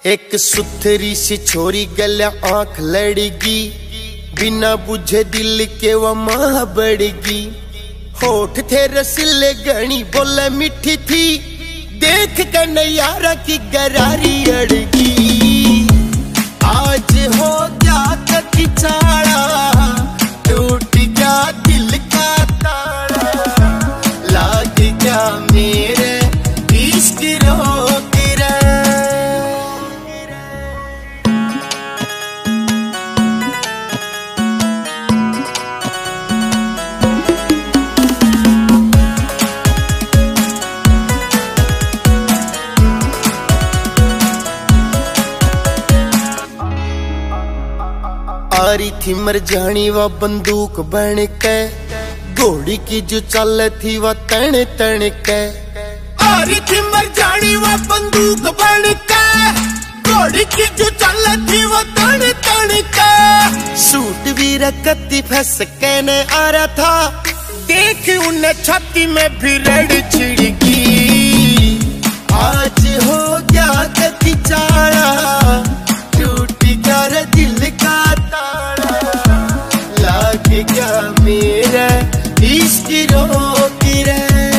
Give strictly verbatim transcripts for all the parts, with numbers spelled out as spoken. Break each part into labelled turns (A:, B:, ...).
A: एक सुथरी सी छोरी गल्या आंख लड़गी, बिना बुझे दिल के वह माह बढ़गी। होठ थे रसीले गणी बोले मीठी थी, देख कर नैयारा की गरारी अड़गी। आज हो गया कति चाड़ा, टूट गया दिल का ताड़ा, लाग गया मेरे इश्क रोक रे। आ रही थी मरजानी व बंदूक बन के, घोड़ी की जो चल थी वह तन तन के। आ रही थी मरजानी व बंदूक बन के, घोड़ी की जो चल थी वह तन तन के। सूट भी रकती फंस के न आ रहा था, देख उन्हें छाती में भी रड़ छिड़की। आज हो गया कति चाड़ा, टूट गया दिल का ताड़ा, लाग गया मेरा इश्क रोक रे।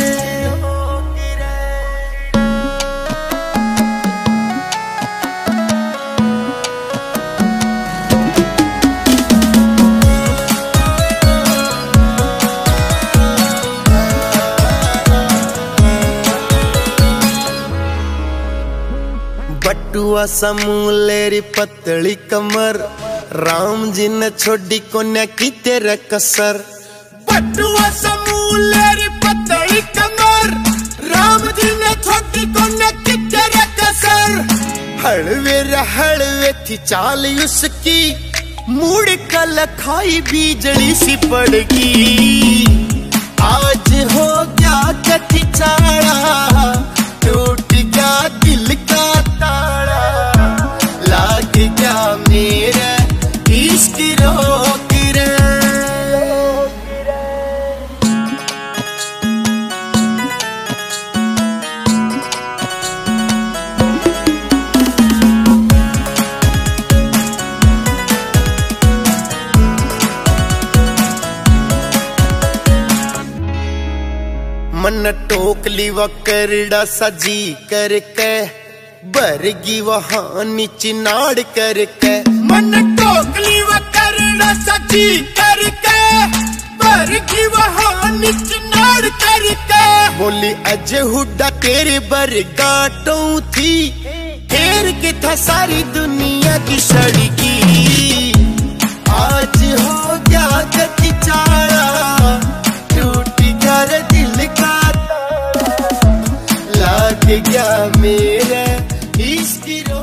A: बटुआ समूलेरी पतली कमर, राम जी ने छोड़ी कोन्या की तेरा कसर। बटुआ समूलेरी पतली कमर, राम जी ने छोड़ी कोन्या की तेरा कसर। हड़वे हड़वे थी चाल उसकी, मुड़ कल खाई बिजली सी पड़गी। आज हो गया कति चाड़ा, टूट गया दिल का ताड़ा, लाग गया मेरा इश्क रोक रे। मन टोकली व करड़ा सजी करके, बरगी वहां नीचे नाड़ करके। मन टोकली व करड़ा सजी करके, बरगी वहां नीचे नाड़ करके। बोली अज हुड्डा तेरे बरगाटों थी, फेर के था सारी दुनिया की सड़की। आज हो गया कति चाड़ा, टूट गया दिल का ताड़ा, लाग गया मेरा इश्क।